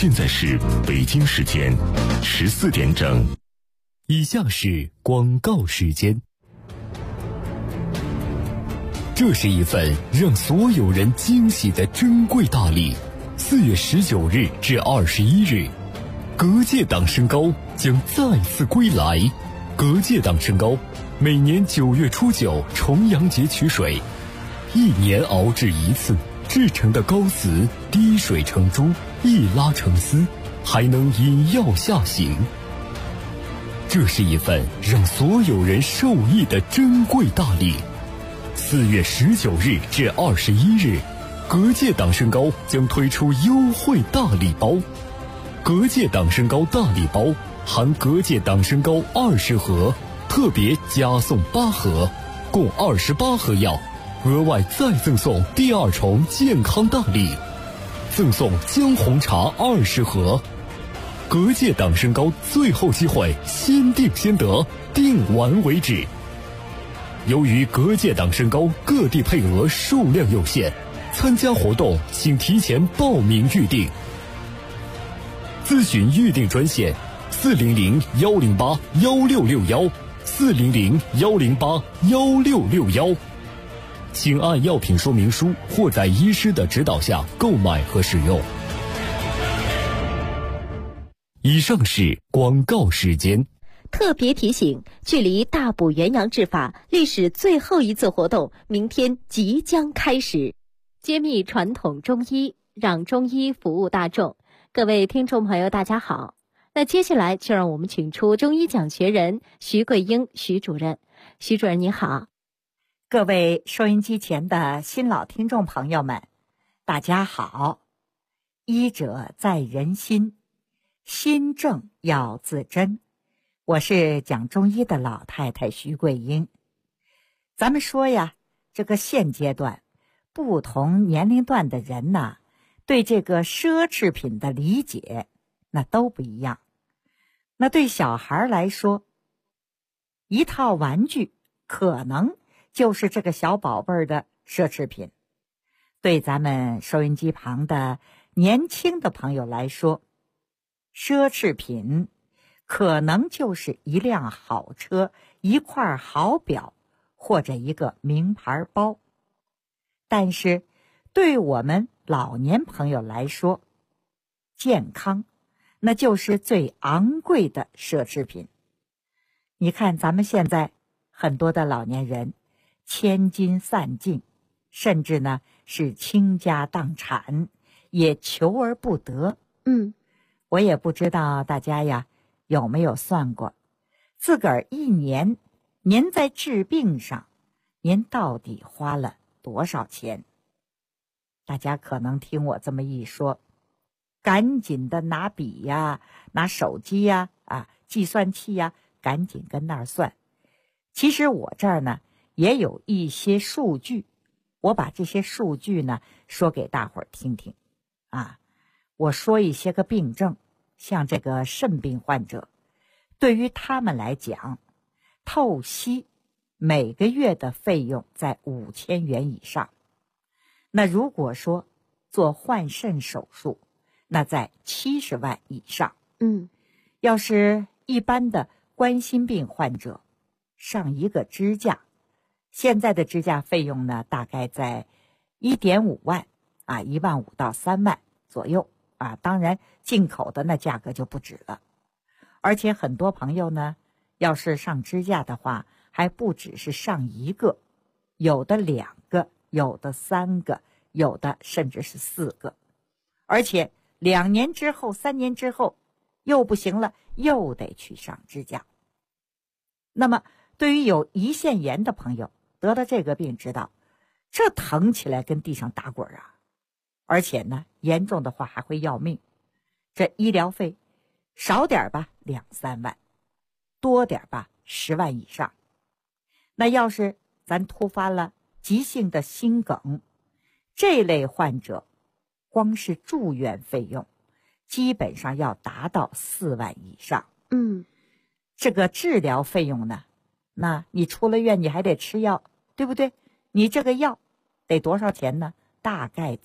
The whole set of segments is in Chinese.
现在是北京时间14点整。 以下是广告时间。这是一份让所有人惊喜的珍贵大礼。4月19日至21日，隔界党身高将再次归来。隔界党身高每年9月初9重阳节取水，1年熬制一次，制成的膏瓷滴水成珠，一拉成丝，还能引药下行。这是一份让所有人受益的珍贵大礼。4月19日至21日，隔界党身高将推出优惠大礼包。隔界党身高大礼包含隔界党身高20盒，特别加送8盒，共28盒药，额外再赠送第2重健康大礼，赠送姜红茶20盒。隔界党身高最后机会，先定先得，定完为止。由于隔界党身高各地配额数量有限，参加活动请提前报名预定。咨询预订专线400-108-1661，400-108-1661，请按药品说明书或在医师的指导下购买和使用。以上是广告时间。 特别提醒，距离大补元阳治法历史最后一次活动明天即将开始，揭秘传统中医，让中医服务大众。各位听众朋友大家好，那接下来就让我们请出中医讲学人徐桂英徐主任。徐主任你好。 各位收音机前的新老听众朋友们大家好。医者在人心，心正要自珍。我是讲中医的老太太徐桂英。咱们说呀，这个现阶段不同年龄段的人呢，对这个奢侈品的理解那都不一样。那对小孩来说，一套玩具可能就是这个小宝贝儿的奢侈品。对咱们收音机旁的年轻的朋友来说，奢侈品可能就是一辆好车，一块好表，或者一个名牌包。但是对我们老年朋友来说，健康那就是最昂贵的奢侈品。你看咱们现在很多的老年人千金散尽，甚至呢是倾家荡产，也求而不得。我也不知道大家呀有没有算过，自个儿一年您在治病上您到底花了多少钱？大家可能听我这么一说，赶紧的拿笔呀，拿手机呀，计算器呀，赶紧跟那儿算。其实我这儿呢也有一些数据，我把这些数据呢说给大伙儿听听。我说一些个病症，像这个肾病患者，对于他们来讲，透析每个月的费用在5000元以上。那如果说做换肾手术，那在70万以上。要是一般的冠心病患者，上一个支架，现在的支架费用呢大概在1.5万，1万5到3万左右。当然进口的那价格就不止了。而且很多朋友呢，要是上支架的话，还不只是上一个，有的2个，有的3个，有的甚至是4个。而且2年之后3年之后又不行了，又得去上支架。那么对于有胰腺炎的朋友，得了这个病知道，这疼起来跟地上打滚啊，而且呢严重的话还会要命。这医疗费少点吧2-3万，多点吧10万以上。那要是咱突发了急性的心梗，这类患者光是住院费用基本上要达到4万以上。这个治疗费用呢，那你出了院你还得吃药，对不对？你这个药得多少钱呢？大概在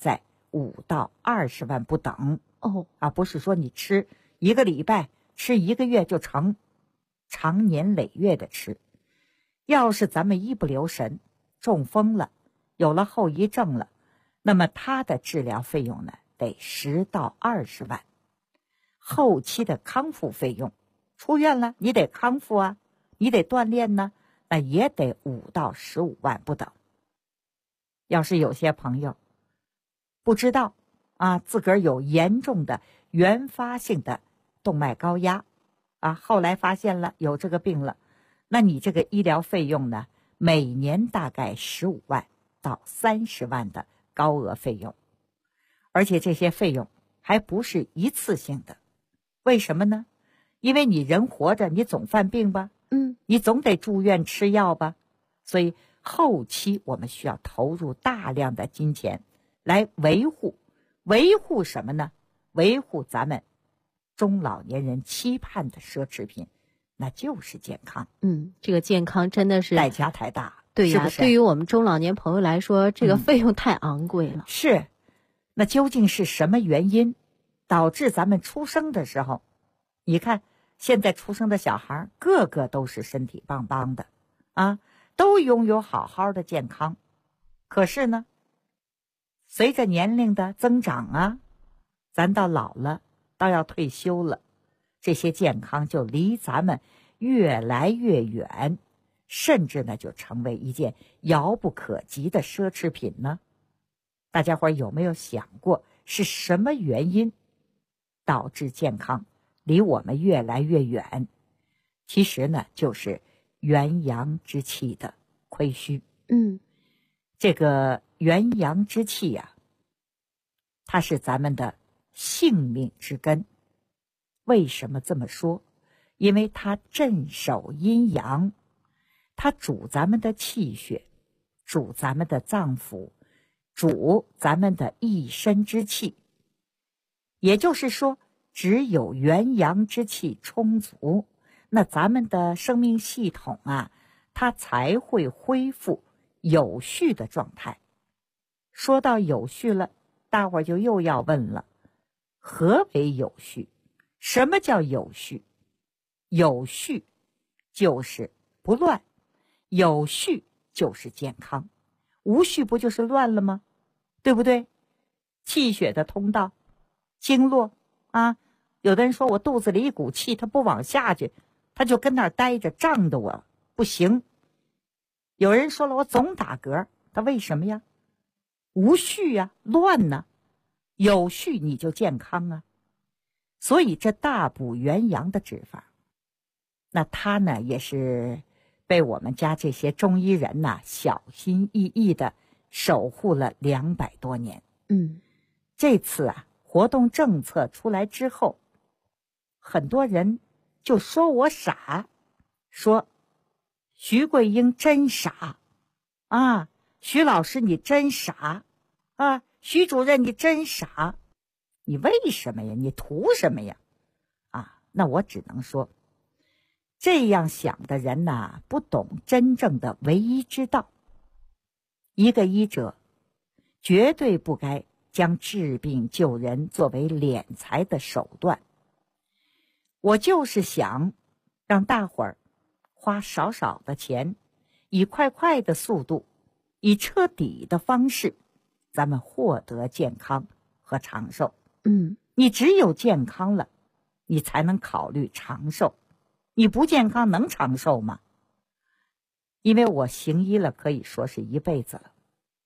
5到20万不等。不是说你吃1个礼拜、吃1个月就成，长年累月的吃。要是咱们一不留神中风了，有了后遗症了，那么他的治疗费用呢，得10到20万。后期的康复费用，出院了你得康复啊，你得锻炼呢，那也得5到15万不等。要是有些朋友不知道自个儿有严重的原发性的动脉高压后来发现了有这个病了，那你这个医疗费用呢，每年大概15万到30万的高额费用，而且这些费用还不是一次性的。为什么呢？因为你人活着，你总犯病吧，你总得住院吃药吧，所以后期我们需要投入大量的金钱来维护什么呢？维护咱们中老年人期盼的奢侈品，那就是健康。 这个健康真的是代价太大。 对呀， 是不是？ 对于我们中老年朋友来说，这个费用太昂贵了。 是，那究竟是什么原因导致咱们出生的时候，你看现在出生的小孩个个都是身体棒棒的都拥有好好的健康，可是呢，随着年龄的增长咱到老了，到要退休了，这些健康就离咱们越来越远，甚至呢就成为一件遥不可及的奢侈品呢。大家伙有没有想过是什么原因导致健康离我们越来越远？其实呢就是元阳之气的亏虚。这个元阳之气它是咱们的性命之根。为什么这么说？因为它镇守阴阳，它主咱们的气血，主咱们的脏腑，主咱们的一身之气。也就是说，只有元阳之气充足，那咱们的生命系统它才会恢复有序的状态。说到有序了，大伙儿就又要问了，何为有序？什么叫有序？有序就是不乱，有序就是健康。无序不就是乱了吗？对不对？气血的通道，经络有的人说我肚子里一股气，它不往下去，它就跟那儿待着，胀得我不行。有人说了，我总打嗝，它为什么呀？无序乱呢。有序你就健康所以这大补元阳的治法，那它呢也是被我们家这些中医人小心翼翼的守护了200多年。这次活动政策出来之后，很多人就说我傻，说徐桂英真傻徐老师你真傻徐主任你真傻，你为什么呀？你图什么呀？那我只能说，这样想的人不懂真正的唯一之道。一个医者绝对不该将治病救人作为敛财的手段。我就是想让大伙儿花少少的钱，以快快的速度，以彻底的方式，咱们获得健康和长寿。你只有健康了，你才能考虑长寿。你不健康能长寿吗？因为我行医了，可以说是一辈子了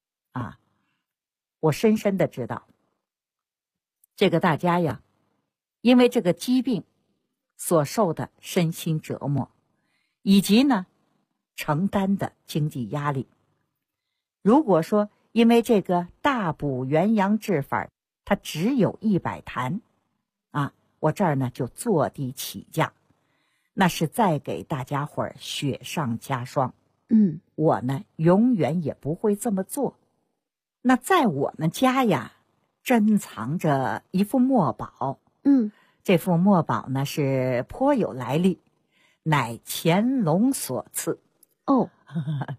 我深深的知道，这个大家因为这个疾病所受的身心折磨，以及呢承担的经济压力。如果说因为这个大补元阳治法它只有100坛我这儿呢就坐地起价，那是再给大家伙儿雪上加霜。我呢永远也不会这么做。那在我们家珍藏着一副墨宝。这副墨宝呢是颇有来历，乃乾隆所赐。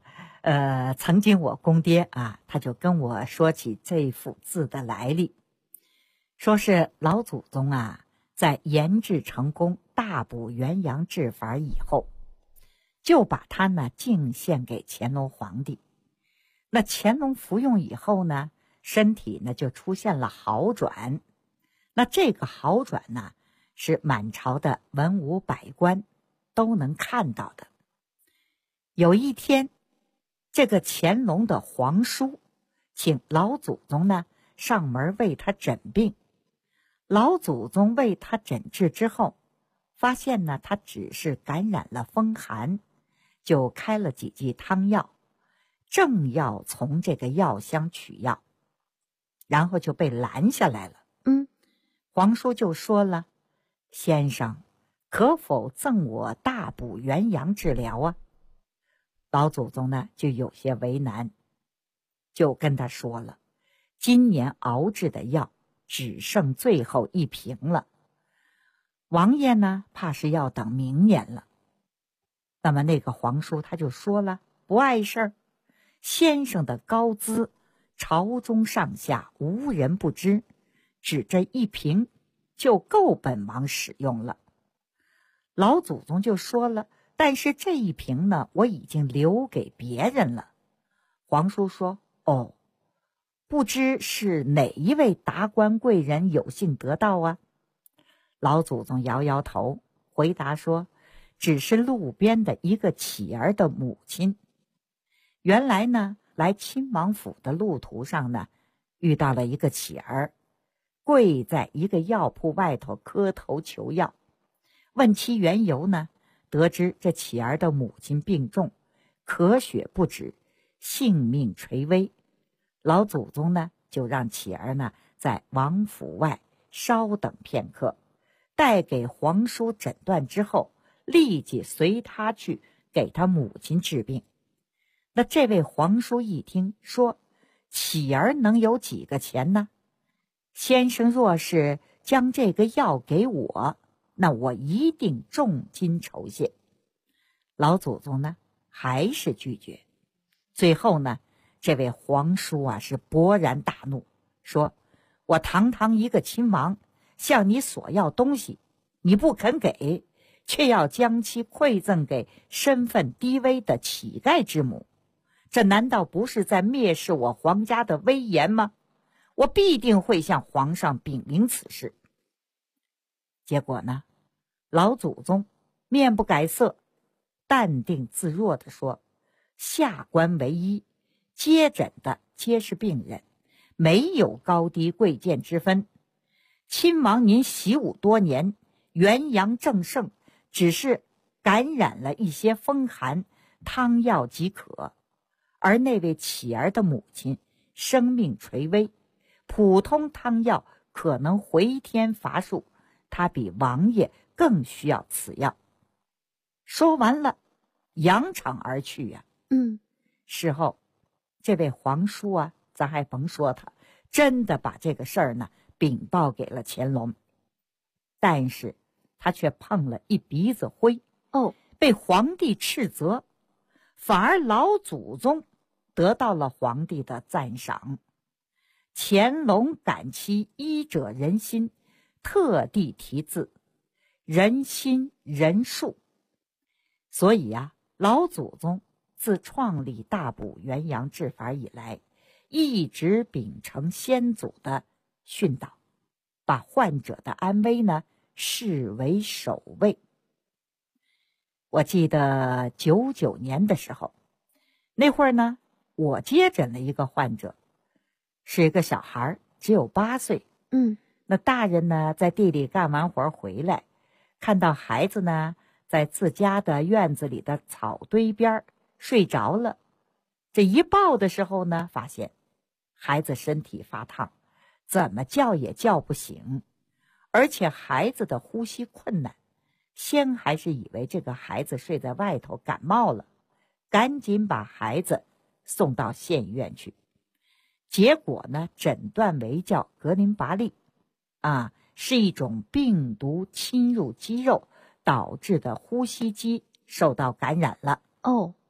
曾经我公爹啊，他就跟我说起这幅字的来历，说是老祖宗啊，在研制成功大补元阳治法以后，就把它呢敬献给乾隆皇帝。那乾隆服用以后呢，身体呢就出现了好转。那这个好转呢，是满朝的文武百官都能看到的。有一天，这个乾隆的皇叔请老祖宗呢上门为他诊病。老祖宗为他诊治之后，发现呢他只是感染了风寒，就开了几剂汤药，正要从这个药箱取药，然后就被拦下来了。皇叔就说了：先生，可否赠我大补元阳治疗啊？老祖宗呢就有些为难，就跟他说了，今年熬制的药只剩最后一瓶了，王爷呢怕是要等明年了。那么那个皇叔他就说了，不碍事儿，先生的高资朝中上下无人不知，只这一瓶就够本王使用了。老祖宗就说了，但是这一瓶呢，我已经留给别人了。皇叔说，哦，不知是哪一位达官贵人有幸得到啊？老祖宗摇摇头，回答说，只是路边的一个乞儿的母亲。原来呢，来亲王府的路途上呢，遇到了一个乞儿，跪在一个药铺外头磕头求药。问其缘由呢，得知这乞儿的母亲病重，咳血不止，性命垂危。老祖宗呢就让乞儿呢在王府外稍等片刻，待给皇叔诊断之后，立即随他去给他母亲治病。那这位皇叔一听说，乞儿能有几个钱呢？先生若是将这个药给我，那我一定重金酬谢。老祖宗呢还是拒绝。最后呢，这位皇叔啊是勃然大怒，说，我堂堂一个亲王，向你索要东西，你不肯给，却要将其馈赠给身份低微的乞丐之母，这难道不是在蔑视我皇家的威严吗？我必定会向皇上禀明此事。结果呢，老祖宗面不改色，淡定自若地说，下官为医，接诊的皆是病人，没有高低贵贱之分。亲王您习武多年，元阳正盛，只是感染了一些风寒，汤药即可。而那位乞儿的母亲生命垂危，普通汤药可能回天乏术，他比王爷更需要此药。说完了，扬长而去呀。事后这位皇叔啊，咱还甭说他，真的把这个事儿呢禀报给了乾隆，但是他却碰了一鼻子灰，被皇帝斥责，反而老祖宗得到了皇帝的赞赏。乾隆感其医者仁心，特地题字仁心仁术。所以啊，老祖宗自创立大补元阳治法以来，一直秉承先祖的训导，把患者的安危呢视为首位。我记得99年的时候，那会儿呢，我接诊了一个患者，是一个小孩，只有8岁。那大人呢在地里干完活回来，看到孩子呢在自家的院子里的草堆边睡着了。这一抱的时候呢，发现孩子身体发烫，怎么叫也叫不醒，而且孩子的呼吸困难。先还是以为这个孩子睡在外头感冒了，赶紧把孩子送到县医院去。结果呢，诊断为叫格林拔利，是一种病毒侵入肌肉导致的呼吸机受到感染了。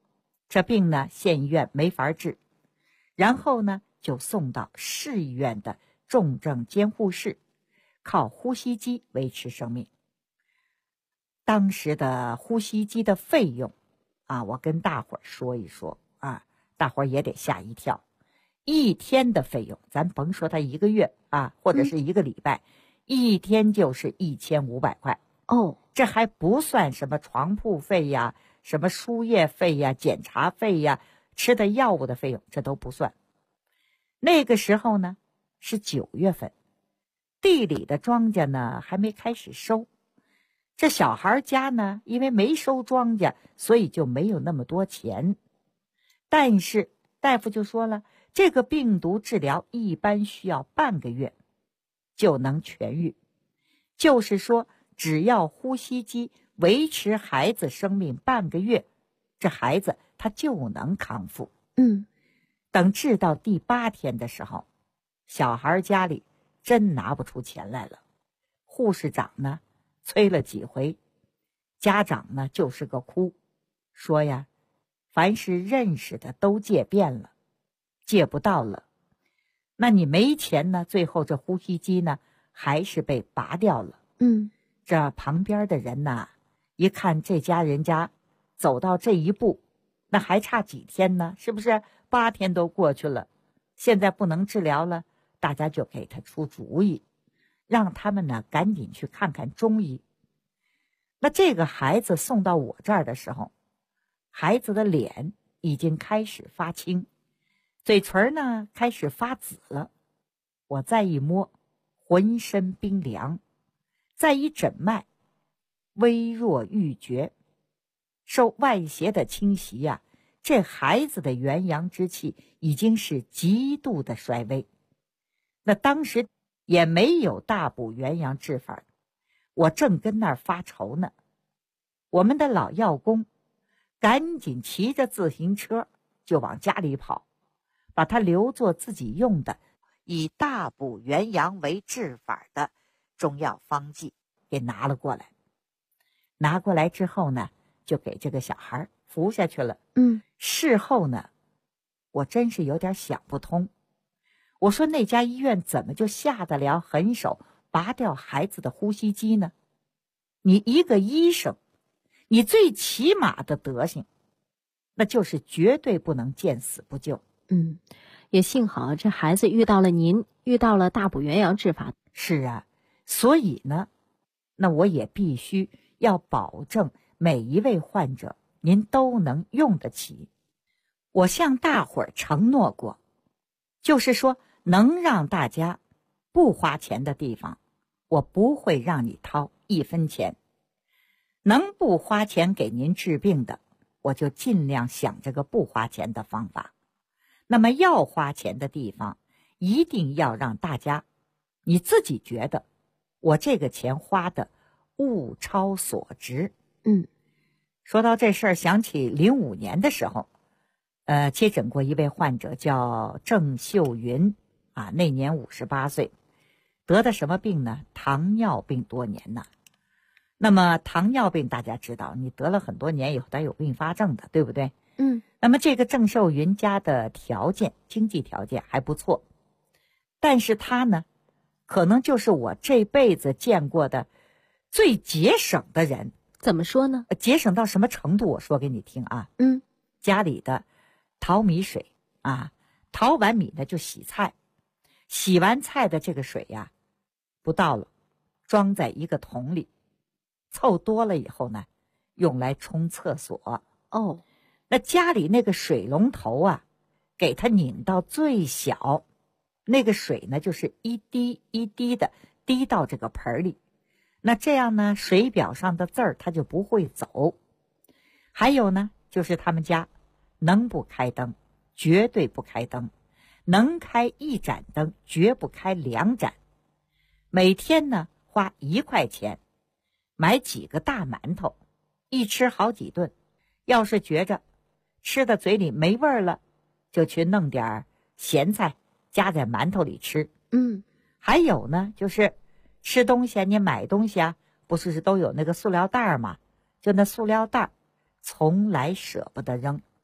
这病呢县医院没法治，然后呢就送到市医院的重症监护室，靠呼吸机维持生命。当时的呼吸机的费用我跟大伙儿说一说大伙儿也得吓一跳。一天的费用，咱甭说他1个月或者是1个礼拜，一天就是1500块。这还不算什么床铺费呀，什么输液费呀，检查费呀，吃的药物的费用，这都不算。那个时候呢是9月份，地里的庄稼呢还没开始收，这小孩家呢因为没收庄稼，所以就没有那么多钱。但是大夫就说了，这个病毒治疗一般需要半个月就能痊愈，就是说只要呼吸机维持孩子生命半个月，这孩子他就能康复。等治到第8天的时候，小孩家里真拿不出钱来了。护士长呢催了几回，家长呢就是个哭，说呀，凡是认识的都借遍了，借不到了。那你没钱呢，最后这呼吸机呢还是被拔掉了。这旁边的人呢一看这家人家走到这一步，那还差几天呢，是不是8天都过去了，现在不能治疗了，大家就给他出主意，让他们呢赶紧去看看中医。那这个孩子送到我这儿的时候，孩子的脸已经开始发青，嘴唇呢开始发紫了。我再一摸，浑身冰凉，再一诊脉，微弱欲绝。受外邪的侵袭这孩子的元阳之气已经是极度的衰微。那当时也没有大补元阳治法，我正跟那儿发愁呢。我们的老药工赶紧骑着自行车就往家里跑，把他留作自己用的以大补元阳为治法的中药方剂给拿了过来。拿过来之后呢，就给这个小孩服下去了。事后呢，我真是有点想不通。我说那家医院怎么就下得了狠手拔掉孩子的呼吸机呢？你一个医生，你最起码的德行，那就是绝对不能见死不救。 也幸好这孩子遇到了您，遇到了大补元阳治法。 是啊，所以呢，那我也必须要保证每一位患者您都能用得起。我向大伙儿承诺过，就是说能让大家不花钱的地方，我不会让你掏1分钱。能不花钱给您治病的，我就尽量想这个不花钱的方法。那么要花钱的地方，一定要让大家你自己觉得我这个钱花的物超所值。说到这事儿，想起05年的时候接诊过一位患者叫郑秀云那年58岁，得的什么病呢？糖尿病多年呢。那么糖尿病大家知道，你得了很多年以后它有并发症的，对不对？那么这个郑秀云家的经济条件还不错，但是他呢可能就是我这辈子见过的最节省的人。 怎么说呢？ 节省到什么程度，我说给你听家里的淘米水淘完米呢就洗菜，洗完菜的这个水不倒了，装在一个桶里，凑多了以后呢用来冲厕所。那家里那个水龙头给它拧到最小，那个水呢就是一滴一滴的滴到这个盆里，那这样呢水表上的字儿它就不会走。还有呢就是他们家能不开灯绝对不开灯，能开1盏灯绝不开2盏。每天呢花1块钱买几个大馒头，一吃好几顿。要是觉着吃的嘴里没味儿了，就去弄点咸菜夹在馒头里吃。还有呢就是吃东西你买东西不是都有那个塑料袋吗？就那塑料袋从来舍不得扔。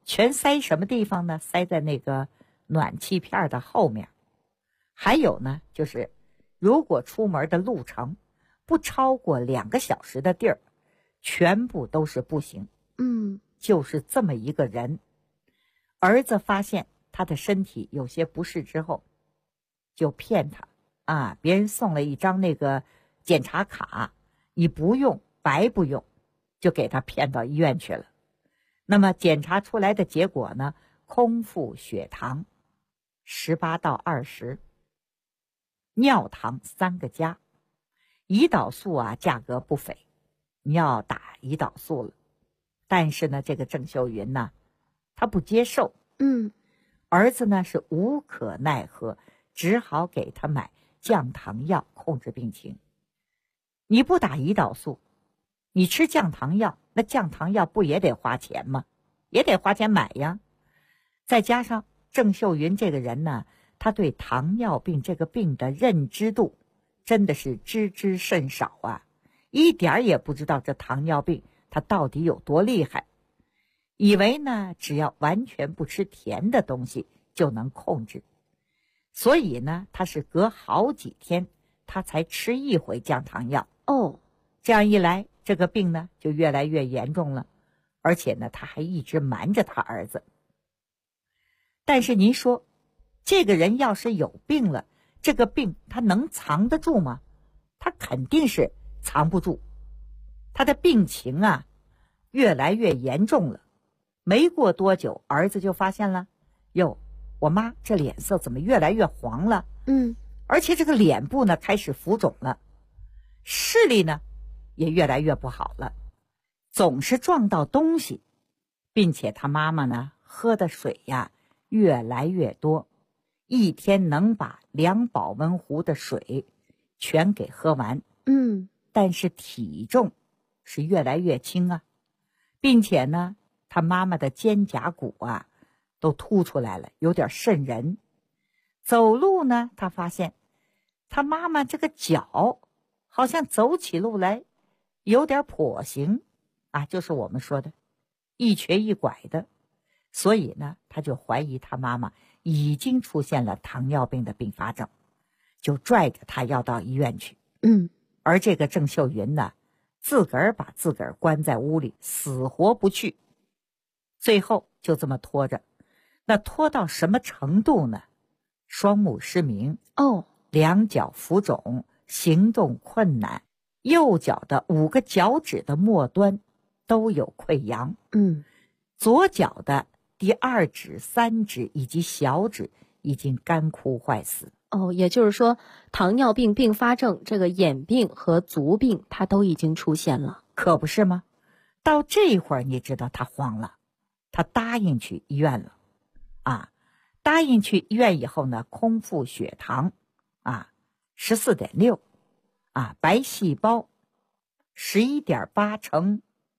全塞什么地方呢？塞在那个暖气片的后面。还有呢，就是如果出门的路程不超过2个小时的地儿，全部都是步行。就是这么一个人。儿子发现他的身体有些不适之后，就骗他别人送了一张那个检查卡，你不用白不用，就给他骗到医院去了。那么检查出来的结果呢，空腹血糖18到20，尿糖3个加。胰岛素价格不菲，你要打胰岛素了。但是呢，这个郑秀云呢，他不接受。儿子呢是无可奈何，只好给他买降糖药控制病情。你不打胰岛素，你吃降糖药，那降糖药不也得花钱吗？也得花钱买呀。再加上郑秀云这个人呢，他对糖尿病这个病的认知度真的是知之甚少一点也不知道这糖尿病它到底有多厉害，以为呢只要完全不吃甜的东西就能控制。所以呢，他是隔好几天他才吃一回降糖药。这样一来，这个病呢就越来越严重了，而且呢他还一直瞒着他儿子。但是您说，这个人要是有病了，这个病他能藏得住吗？他肯定是藏不住。他的病情越来越严重了。没过多久，儿子就发现了，我妈这脸色怎么越来越黄了？而且这个脸部呢开始浮肿了，视力呢也越来越不好了，总是撞到东西，并且他妈妈呢喝的水越来越多，一天能把2保温壶的水全给喝完。但是体重是越来越轻并且呢他妈妈的肩胛骨都凸出来了，有点瘆人。走路呢，他发现他妈妈这个脚好像走起路来有点跛行就是我们说的一瘸一拐的。所以呢，他就怀疑他妈妈已经出现了糖尿病的并发症，就拽着他要到医院去。而这个郑秀云呢，自个儿把自个儿关在屋里，死活不去。最后就这么拖着，那拖到什么程度呢？双目失明，2脚浮肿，行动困难，右脚的5个脚趾的末端都有溃疡。左脚的第2指、3指以及小指已经干枯坏死。 也就是说，糖尿病并发症这个眼病和足病它都已经出现了。 可不是吗？到这会儿你知道他慌了，他答应去医院了答应去医院以后呢，空腹血糖14.6白细胞11.8乘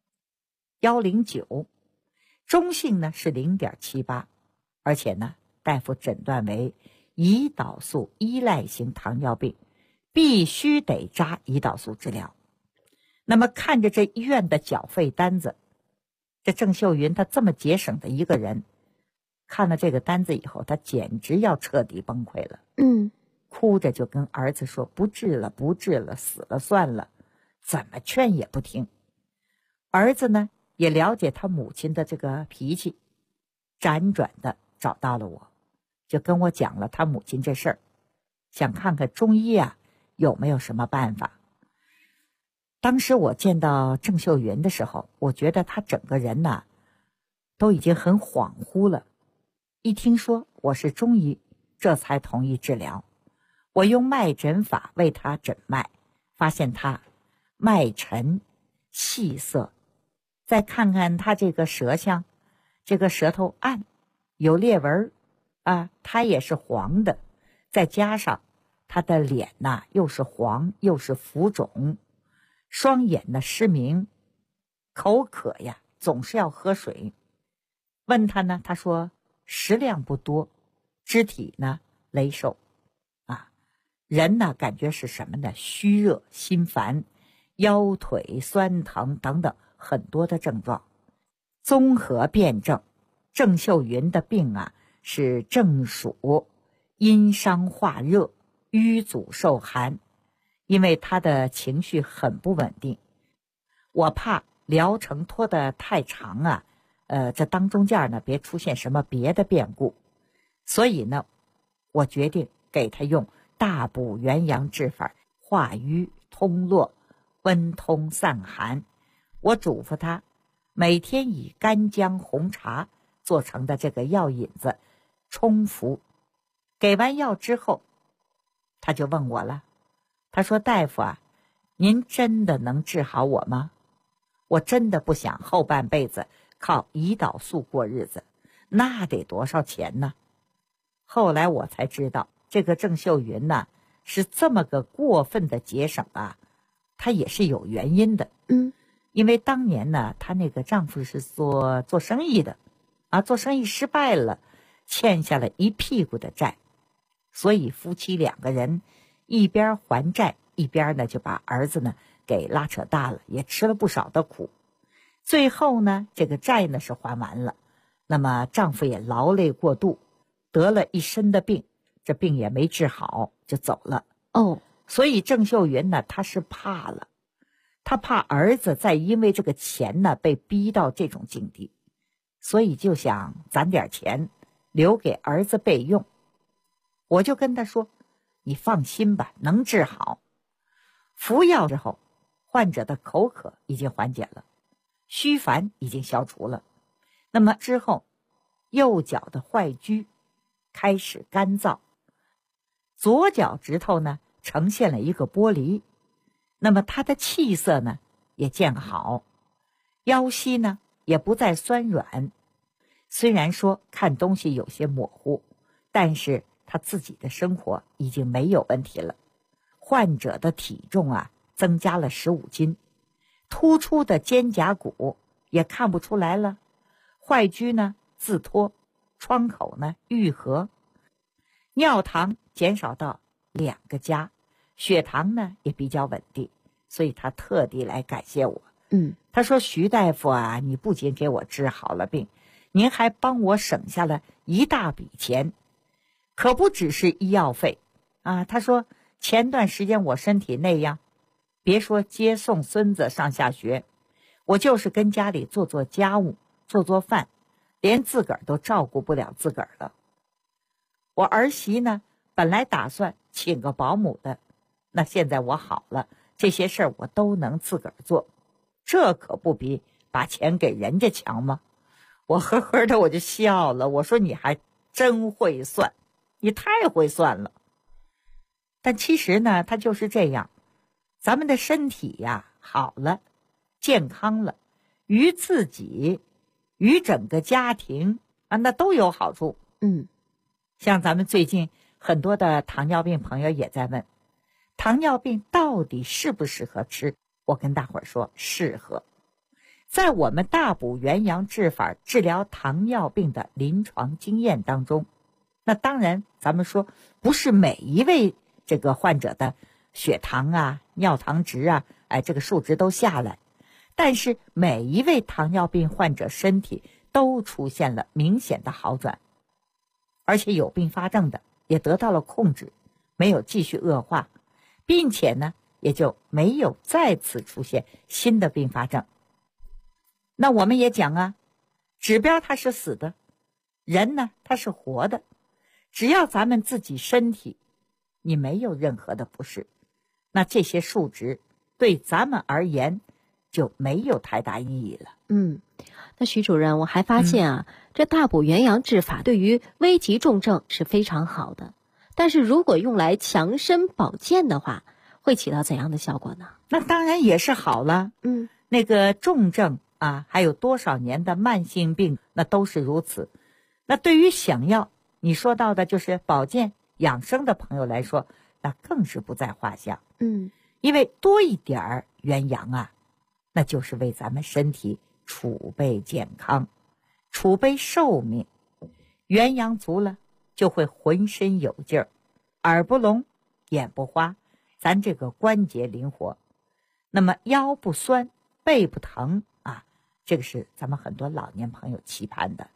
109，中性呢是0.78，而且呢大夫诊断为胰岛素依赖型糖尿病，必须得扎胰岛素治疗。那么看着这医院的缴费单子，这郑秀云他这么节省的一个人，看了这个单子以后，他简直要彻底崩溃了。哭着就跟儿子说，不治了不治了，死了算了，怎么劝也不听。儿子呢也了解他母亲的这个脾气，辗转的找到了我，就跟我讲了他母亲这事儿，想看看中医有没有什么办法。当时我见到郑秀云的时候，我觉得他整个人都已经很恍惚了。一听说我是中医，这才同意治疗。我用脉诊法为他诊脉，发现他脉沉细涩，再看看他这个舌象，这个舌头暗有裂纹他也是黄的，再加上他的脸又是黄又是浮肿，双眼失明，口渴总是要喝水。问他呢，他说食量不多，肢体羸瘦人感觉是什么呢？虚热心烦，腰腿酸疼等等很多的症状，综合辩证郑秀云的病啊是正暑，阴伤化热，瘀阻受寒，因为他的情绪很不稳定，我怕疗程拖得太长啊，这当中间呢别出现什么别的变故，所以呢，我决定给他用大补元阳治法，化瘀通络，温通散寒。我嘱咐他每天以干姜红茶做成的这个药引子冲服。给完药之后，他就问我了，他说：“大夫啊，您真的能治好我吗？我真的不想后半辈子靠胰岛素过日子，那得多少钱呢？”后来我才知道，这个郑秀云呢是这么个过分的节省啊，她也是有原因的。因为当年呢，她那个丈夫是做生意的啊，做生意失败了，欠下了一屁股的债，所以夫妻两个人一边还债，一边呢就把儿子呢给拉扯大了，也吃了不少的苦。最后呢，这个债呢是还完了，那么丈夫也劳累过度，得了一身的病，这病也没治好就走了。所以郑秀云呢，她是怕了，她怕儿子再因为这个钱呢被逼到这种境地，所以就想攒点钱留给儿子备用。我就跟他说，你放心吧，能治好。服药之后，患者的口渴已经缓解了，虚烦已经消除了，那么之后右脚的坏疽开始干燥，左脚趾头呢呈现了一个剥离，那么他的气色呢也渐好，腰膝呢也不再酸软，虽然说看东西有些模糊，但是他自己的生活已经没有问题了。患者的体重啊增加了15斤，突出的肩胛骨也看不出来了，坏疽呢自脱，创口呢愈合，尿糖减少到2个加，血糖呢也比较稳定，所以他特地来感谢我。他说：“徐大夫啊，你不仅给我治好了病，您还帮我省下了一大笔钱，可不只是医药费啊。”他说：“前段时间我身体那样，别说接送孙子上下学，我就是跟家里做做家务，做做饭，连自个儿都照顾不了自个儿了。我儿媳呢，本来打算请个保姆的，那现在我好了，这些事儿我都能自个儿做，这可不比把钱给人家强吗？”我呵呵的我就笑了，我说：“你还真会算，你太会算了。”但其实呢，他就是这样，咱们的身体呀好了，健康了，于自己于整个家庭啊，那都有好处。像咱们最近很多的糖尿病朋友也在问，糖尿病到底适不适合吃？我跟大伙儿说，适合。在我们大补元阳治法治疗糖尿病的临床经验当中，那当然咱们说不是每一位这个患者的血糖啊、尿糖值啊，这个数值都下来，但是每一位糖尿病患者身体都出现了明显的好转，而且有并发症的也得到了控制，没有继续恶化，并且呢也就没有再次出现新的并发症。那我们也讲啊，指标它是死的，人呢他是活的，只要咱们自己身体你没有任何的不适，那这些数值对咱们而言就没有太大意义了。 那徐主任，我还发现啊，这大补元阳治法对于危急重症是非常好的，但是如果用来强身保健的话，会起到怎样的效果呢？ 那当然也是好了。那个重症啊，还有多少年的慢性病，那都是如此。那对于想要你说到的就是保健养生的朋友来说，那更是不在话下。因为多一点儿元阳啊，那就是为咱们身体储备健康，储备寿命。元阳足了，就会浑身有劲儿，耳不聋，眼不花，咱这个关节灵活，那么腰不酸，背不疼啊，这个是咱们很多老年朋友期盼的。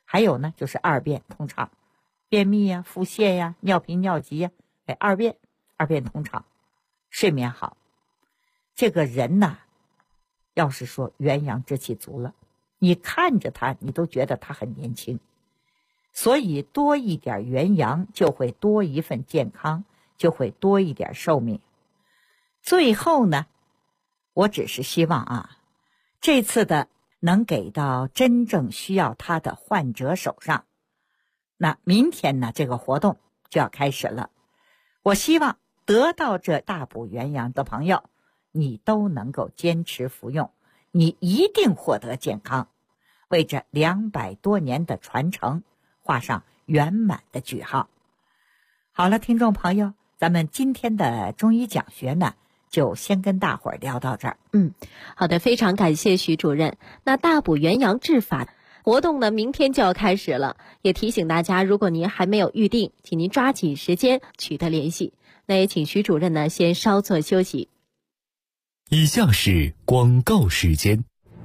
还有呢就是二便通畅，便秘呀、腹泻呀、尿频尿急呀，二便通畅，睡眠好。这个人呐，要是说元阳之气足了，你看着他，你都觉得他很年轻。所以多一点元阳，就会多一份健康，就会多一点寿命。最后呢，我只是希望这次的能给到真正需要他的患者手上。那明天呢，这个活动就要开始了。我希望得到这大补元阳的朋友，你都能够坚持服用，你一定获得健康，为这200多年的传承画上圆满的句号。好了，听众朋友，咱们今天的中医讲学呢，就先跟大伙儿聊到这儿。 好的，非常感谢徐主任。那大补元阳治法活动呢，明天就要开始了，也提醒大家，如果您还没有预定，请您抓紧时间取得联系。那也请徐主任呢先稍作休息。 以下是广告时间。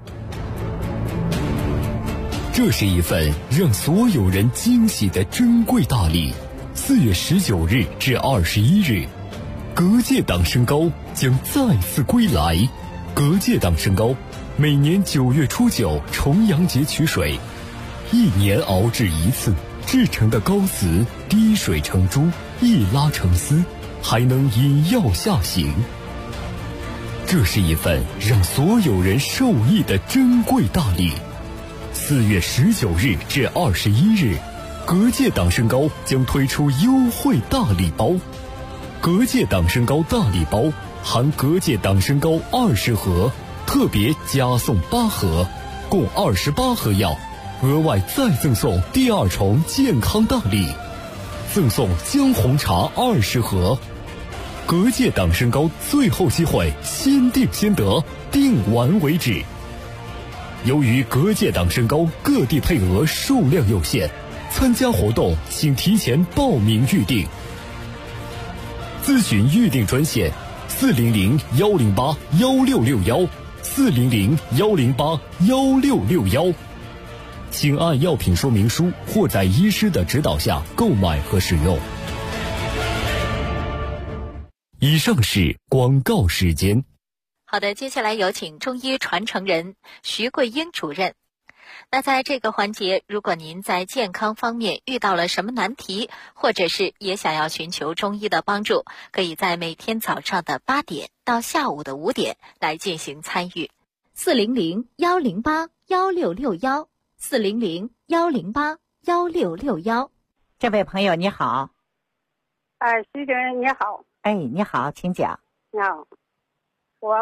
这是一份让所有人惊喜的珍贵大礼。4月19日至21日，隔界党参膏将再次归来。隔界党参膏每年9月初9重阳节取水，1年熬制一次，制成的膏子滴水成珠，一拉成丝，还能引药下行。这是一份让所有人受益的珍贵大礼。4月19日至21日，隔界党参膏将推出优惠大礼包。隔界党参膏大礼包含隔界党参膏20盒，特别加送8盒，共28盒药，额外再赠送第2重健康大礼，赠送姜红茶20盒。隔界党参膏最后机会，先订先得，订完为止。由于隔界党参膏各地配额数量有限，参加活动请提前报名预订。咨询预订专线400-108-1661，400-108-1661，请按药品说明书或在医师的指导下购买和使用。以上是广告时间。 好的，接下来有请中医传承人徐桂英主任。那在这个环节，如果您在健康方面遇到了什么难题，或者是也想要寻求中医的帮助，可以在每天早上的8点到下午的5点来进行参与。400-108-1661，400-108-1661。 这位朋友你好。 徐主任你好。 你好，请讲。 你好，我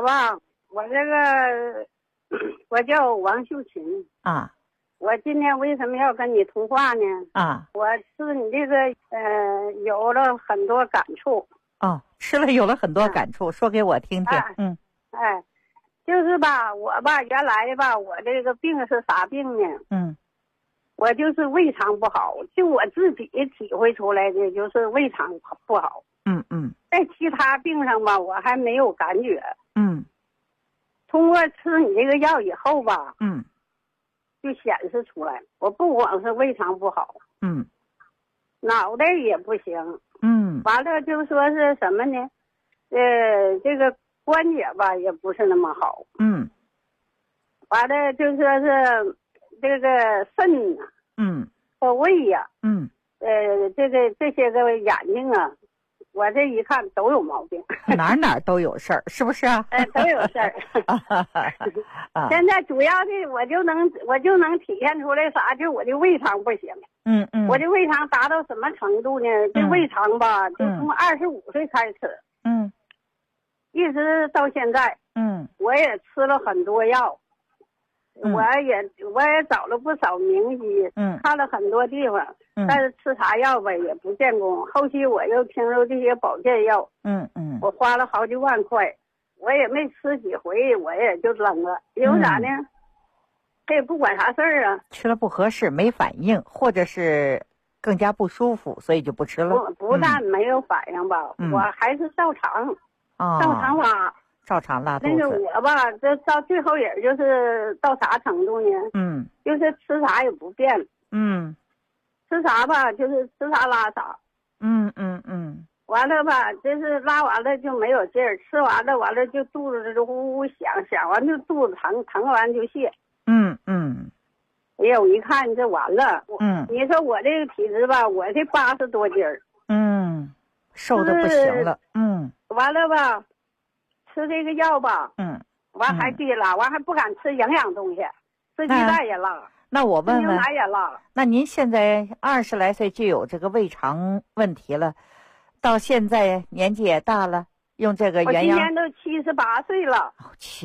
叫王秀琴啊。 我今天为什么要跟你通话呢？我吃你这个有了很多感触。 吃了有了很多感触，说给我听听。 就是吧，我原来吧，我这个病是啥病呢？我就是胃肠不好，就我自己体会出来的就是胃肠不好。在其他病上吧，我还没有感觉。通过吃你这个药以后吧，就显示出来，我不光是胃肠不好，脑袋也不行，完了就说是什么呢？这个关节吧也不是那么好，完了就说是这个肾啊，和胃呀，这些个眼睛啊，我这一看都有毛病， 哪都有事儿，是不是啊？ 都有事儿。现在主要的我就能体现出来啥，就是我的胃肠不行。我的胃肠达到什么程度呢？这胃肠吧，就从25岁开始，一直到现在，我也吃了很多药，我也找了不少名医，看了很多地方。但是吃啥药吧也不见功，后期我又听说这些保健药，我花了好几万块，我也没吃几回，我也就扔了。因为啥呢？他也不管啥事儿啊。 吃了不合适，没反应，或者是更加不舒服，所以就不吃了。 不但没有反应吧，我还是照常，照常拉肚子。那个我吧，这到最后也就是到啥程度呢？就是吃啥也不变。 吃啥吧，就是吃啥拉啥。完了吧，就是拉完了就没有劲儿，吃完了就肚子就呼呼响，响完就肚子疼，疼完就泻。哎呀，我一看这完了。你说我这个体质吧，我这80多斤儿。 瘦的不行了。 完了吧，吃这个药吧。完还低了，完还不敢吃营养东西，吃鸡蛋也辣。 那我问问， 牛奶也辣。 那您现在20来岁就有这个胃肠问题了，到现在年纪也大了，用这个元阳， 我今年都78岁了。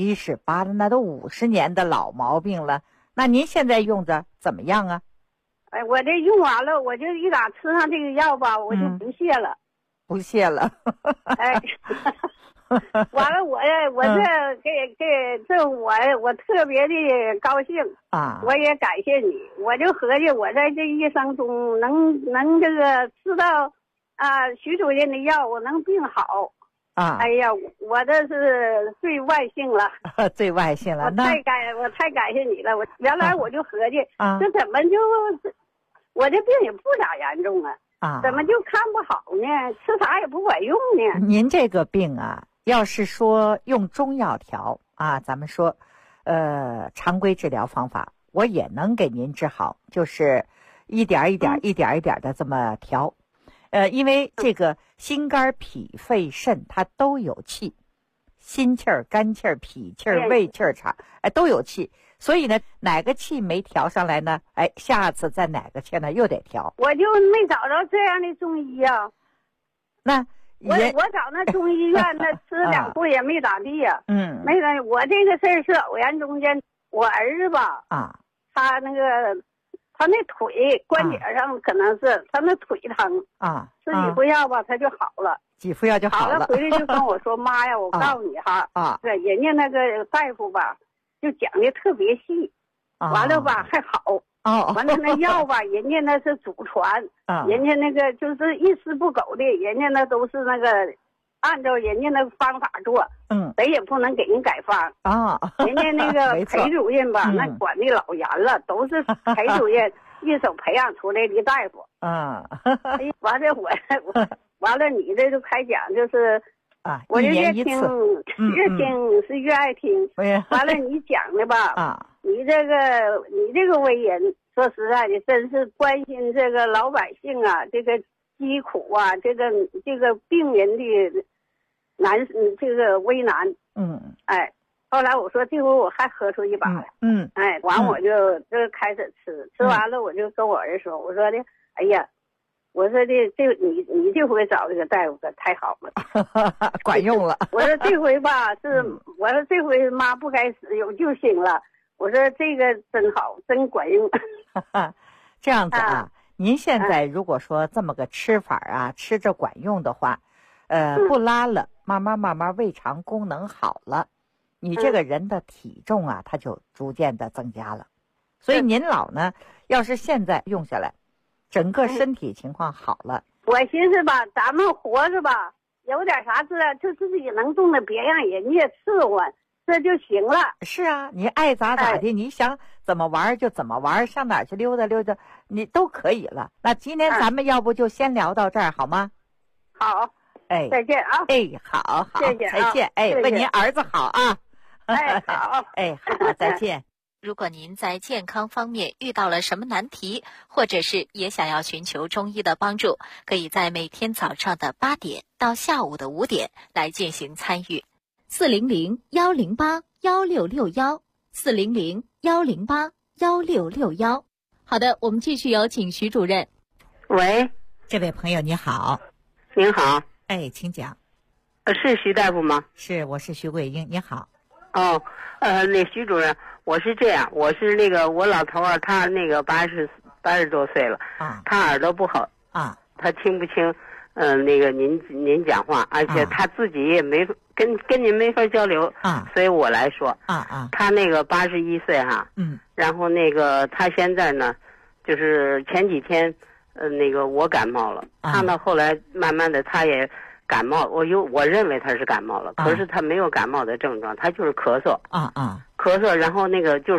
78了，那都50年的老毛病了。那您现在用着怎么样啊？ 哎，我这用完了，我就一打吃上这个药吧，我就不泻了。 不泻了。 哎。完了，我这我特别的高兴啊！ 我也感谢你，我就合计我在这一生中能这个吃到徐主任的药，我能病好啊！ 哎呀，我这是最万幸了， 最万幸了！ 我太感谢你了！我原来我就合计这怎么就我这病也不咋严重啊，怎么就看不好呢？吃啥也不管用呢？ 您这个病啊。要是说用中药调啊，咱们说，常规治疗方法，我也能给您治好，就是一点一点的这么调，因为这个心肝脾肺肾它都有气，心气儿、肝气儿、脾气儿、胃气儿都有气，所以呢，哪个气没调上来呢？下次在哪个气呢又得调。 我就没找着这样的中医啊。 那。 我找那中医院那吃2回也没咋地呀。没咋。我这个事儿是偶然中间，我儿子吧他那腿关节上可能是他那腿疼吃几副药吧他就好了， 几副药就好了。 回来就跟我说妈呀，我告诉你哈人家那个大夫吧就讲的特别细，完了吧还好。完了那药吧，人家那是祖传，人家那个就是一丝不苟的，人家那都是那个按照人家那个方法做，谁也不能给人改方人家那个裴主任吧，那管的老严了，都是裴主任一手培养出来的大夫。完了完了，你这就开讲就是我就越听是越爱听。完了你讲的吧你这个为人，说实在的，真是关心这个老百姓啊，这个疾苦啊，这个病人的这个为难。后来我说这回我还喝出一把来。完我就开始吃完了，我就跟我儿说，我说的，哎呀，我说的你这回找这个大夫可太好了， 管用了。 我说这回吧我说这回妈不该死，有救星了。我说这个真好，真管用。 这样子您现在如果说这么个吃法吃着管用的话，不拉了，慢慢胃肠功能好了，你这个人的体重它就逐渐的增加了。所以您老呢，要是现在用下来，整个身体情况好了。 我寻思吧，咱们活着吧，有点啥事就自己能动的，别让人家伺候。这就行了。 是啊，你爱咋的，你想怎么玩就怎么玩，上哪儿去溜达溜达，你都可以了。那今天咱们要不就先聊到这儿好吗？ 好，再见啊！ 好， 谢谢， 再见。问您儿子好啊！ 好， 好，再见。 如果您在健康方面遇到了什么难题，或者是也想要寻求中医的帮助，可以在每天早上的8点到下午的5点来进行参与。400-108-1661，400-108-1661。好的，我们继续有请徐主任。 喂， 这位朋友你好。 您好。 请讲。 是徐大夫吗？ 是，我是徐桂英，你好。 那徐主任，我是这样，我是那个我老头他那个80多岁了他耳朵不好他听不清那个您讲话，而且他自己也没跟您没法交流所以我来说他那个81岁然后那个他现在呢，就是前几天那个我感冒了他呢后来慢慢的他也感冒，我认为他是感冒了可是他没有感冒的症状，他就是咳嗽咳嗽，然后那个就是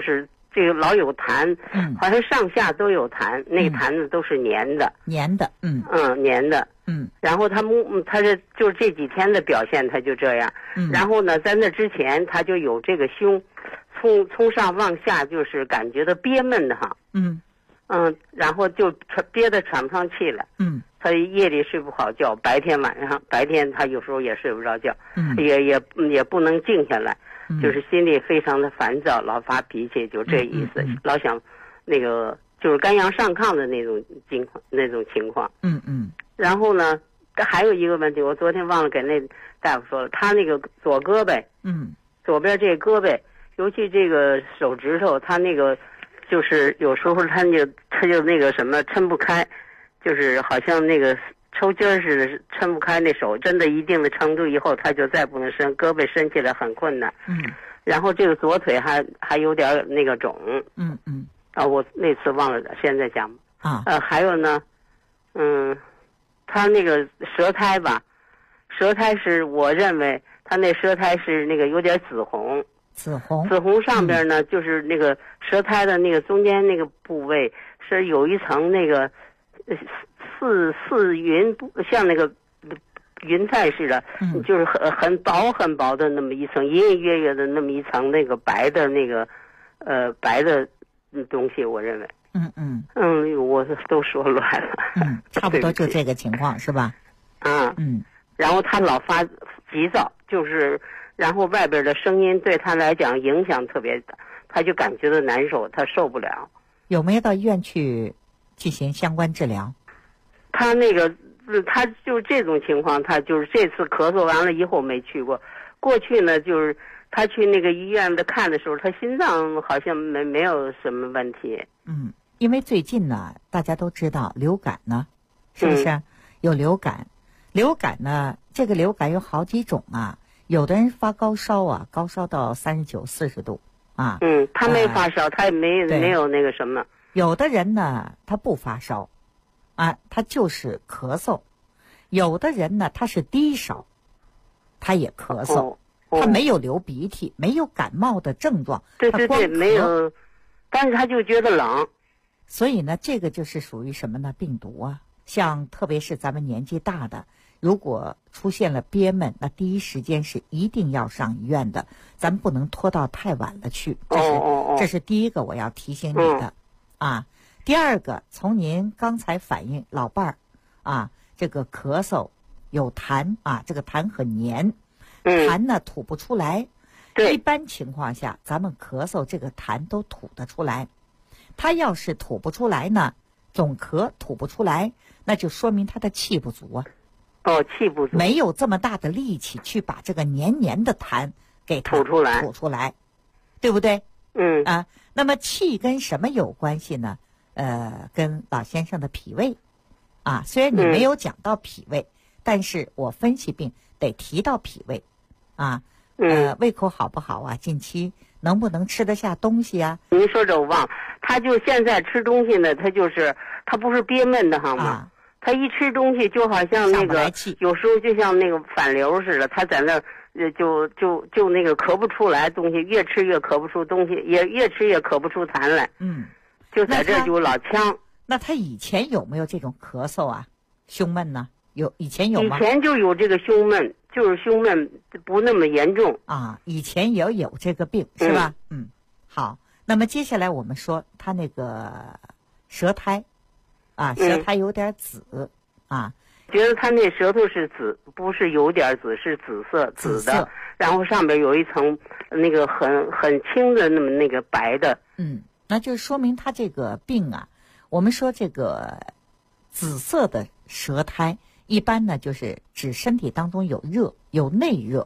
这个老有痰，好像上下都有痰，那个痰子都是粘的， 粘的， 粘的，然后他就是这几天的表现，他就这样，然后呢，在那之前他就有这个胸，从上往下就是感觉到憋闷的哈，然后就憋得喘不上气来，他夜里睡不好觉，白天他有时候也睡不着觉，也不能静下来。就是心里非常的烦躁，老发脾气，就这意思，老想那个就是肝阳上亢的那种情况。然后呢，还有一个问题，我昨天忘了给那大夫说了，他那个左胳膊，左边这胳膊，尤其这个手指头，他那个就是有时候他就那个什么抻不开，就是好像那个抽筋似的，抻不开那手，真的一定的程度以后，他就再不能伸，胳膊伸起来很困难。然后这个左腿还有点那个肿。我那次忘了，现在讲。还有呢，他那个舌苔吧，舌苔是我认为他那舌苔是那个有点紫红。紫红上边呢，就是那个舌苔的那个中间那个部位是有一层那个。似云，像那个云彩似的，就是很薄的那么一层，隐隐约约的那么一层那个白的白的东西，我认为。我都说乱了。 差不多就这个情况是吧？ 然后他老发急躁，就是然后外边的声音对他来讲影响特别大，他就感觉到难受，他受不了。 有没有到医院去进行相关治疗？ 他他就这种情况，他就是这次咳嗽完了以后没去过。过去呢，就是他去那个医院的看的时候，他心脏好像没有什么问题。 因为最近呢，大家都知道流感呢，是不是？有流感，流感呢，这个流感有好几种啊。有的人发高烧啊，高烧到39、40度啊。 他没发烧，他也没有那个什么。 有的人呢，他不发烧。他就是咳嗽，有的人呢，他是低烧，他也咳嗽，他没有流鼻涕，没有感冒的症状， 对，没有，但是他就觉得冷， 所以呢，这个就是属于什么呢？病毒啊，像特别是咱们年纪大的，如果出现了憋闷，那第一时间是一定要上医院的，咱们不能拖到太晚了去。这是第一个我要提醒你的第二个，从您刚才反映老伴儿这个咳嗽有痰这个痰很黏，痰呢吐不出来。一般情况下，咱们咳嗽这个痰都吐得出来。他要是吐不出来呢，总咳吐不出来，那就说明他的气不足气不足， 没有这么大的力气去把这个黏黏的痰给吐出来，对不对？那么气跟什么有关系呢？跟老先生的脾胃虽然你没有讲到脾胃，但是我分析病得提到脾胃胃口好不好近期能不能吃得下东西您说这我忘了，他就现在吃东西呢，他不是憋闷的吗？他一吃东西就好像那个有时候就像那个反流似的，他在那就那个咳不出来东西，越吃越咳不出东西，也越吃越咳不出痰来。就在这就老呛。 那他以前有没有这种咳嗽胸闷呢？以前有吗？ 以前就有这个胸闷，就是胸闷不那么严重以前也有这个病是吧？好，那么接下来我们说他那个舌苔舌苔有点紫觉得他那舌头是紫，不是有点紫，是紫的，然后上边有一层那个很轻的那个白的。 那就说明他这个病我们说这个紫色的舌苔，一般呢就是指身体当中有热，有内热，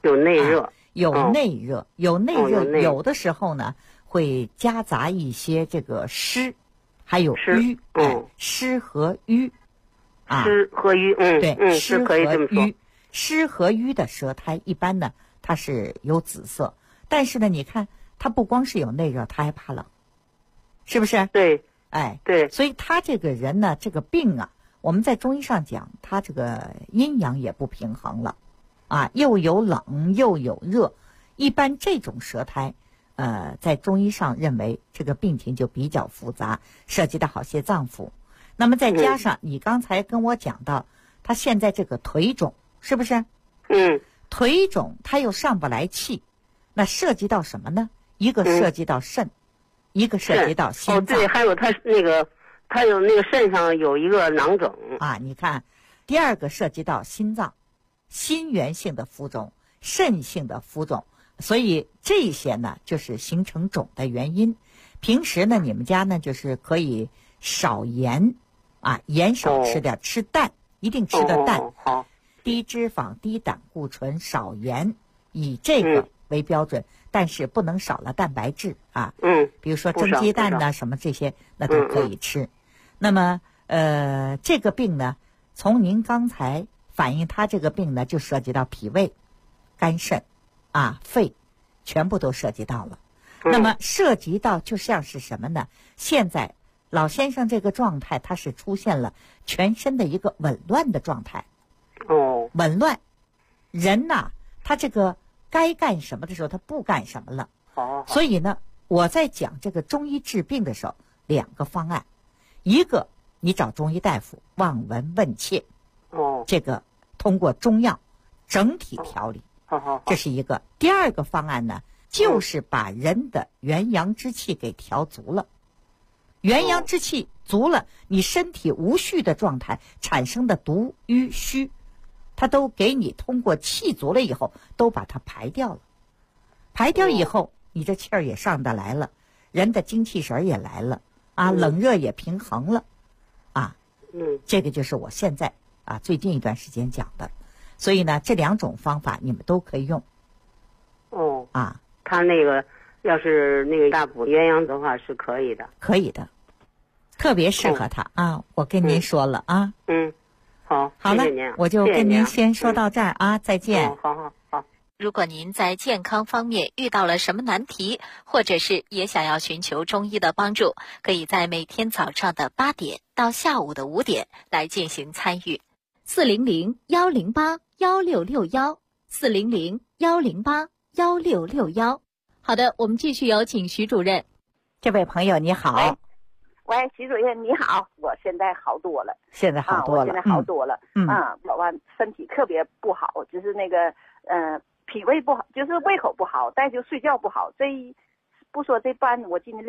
有的时候呢会夹杂一些这个湿，还有瘀，湿和瘀湿和瘀， 对，湿可以这么说。 湿和瘀的舌苔一般呢它是有紫色，但是呢你看它不光是有内热，它还怕冷，是不是？ 对， 对，所以他这个人呢，这个病我们在中医上讲，他这个阴阳也不平衡了，又有冷又有热，一般这种舌苔， 在中医上认为这个病情就比较复杂，涉及到好些脏腑。那么再加上你刚才跟我讲到，他现在这个腿肿，是不是？腿肿他又上不来气，那涉及到什么呢？一个涉及到肾，一个涉及到心脏。 对，还有他有那个肾上有一个囊肿啊。你看，第二个涉及到心脏，心源性的浮肿，肾性的浮肿，所以这些呢就是形成肿的原因。平时呢，你们家呢就是可以少盐啊，盐少吃点，吃蛋，一定吃的蛋。 好。 低脂肪、低胆固醇、少盐，以这个为标准，但是不能少了蛋白质啊。比如说蒸鸡蛋呐，什么这些，那都可以吃。那么这个病呢，从您刚才反映他这个病呢，就涉及到脾胃、肝肾啊、肺，全部都涉及到了。那么涉及到就像是什么呢？现在老先生这个状态，他是出现了全身的一个紊乱的状态。紊乱，人呐，他这个该干什么的时候，他不干什么了。所以呢，我在讲这个中医治病的时候，两个方案，一个你找中医大夫望闻问切，这个通过中药整体调理，这是一个。第二个方案呢，就是把人的元阳之气给调足了。元阳之气足了，你身体无序的状态产生的毒瘀虚，它都给你通过气足了以后，都把它排掉了。排掉以后，你这气儿也上得来了，人的精气神也来了啊，冷热也平衡了啊。这个就是我现在啊最近一段时间讲的。所以呢，这两种方法你们都可以用。 他那个要是那个大补鸳鸯的话是可以的。 可以的，特别适合他啊！我跟您说了啊。好了，我就跟您先说到这儿啊，再见。 好。 如果您在健康方面遇到了什么难题，或者是也想要寻求中医的帮助，可以在每天早上的8点到下午的5点来进行参与。400-108-1661，400-108-1661。好的，我们继续有请徐主任。 这位朋友你好。 喂，徐主任你好，我现在好多了。 现在好多了。 我现在好多了。我身体特别不好，就是那个脾胃不好，就是胃口不好，再就睡觉不好。不说这我今年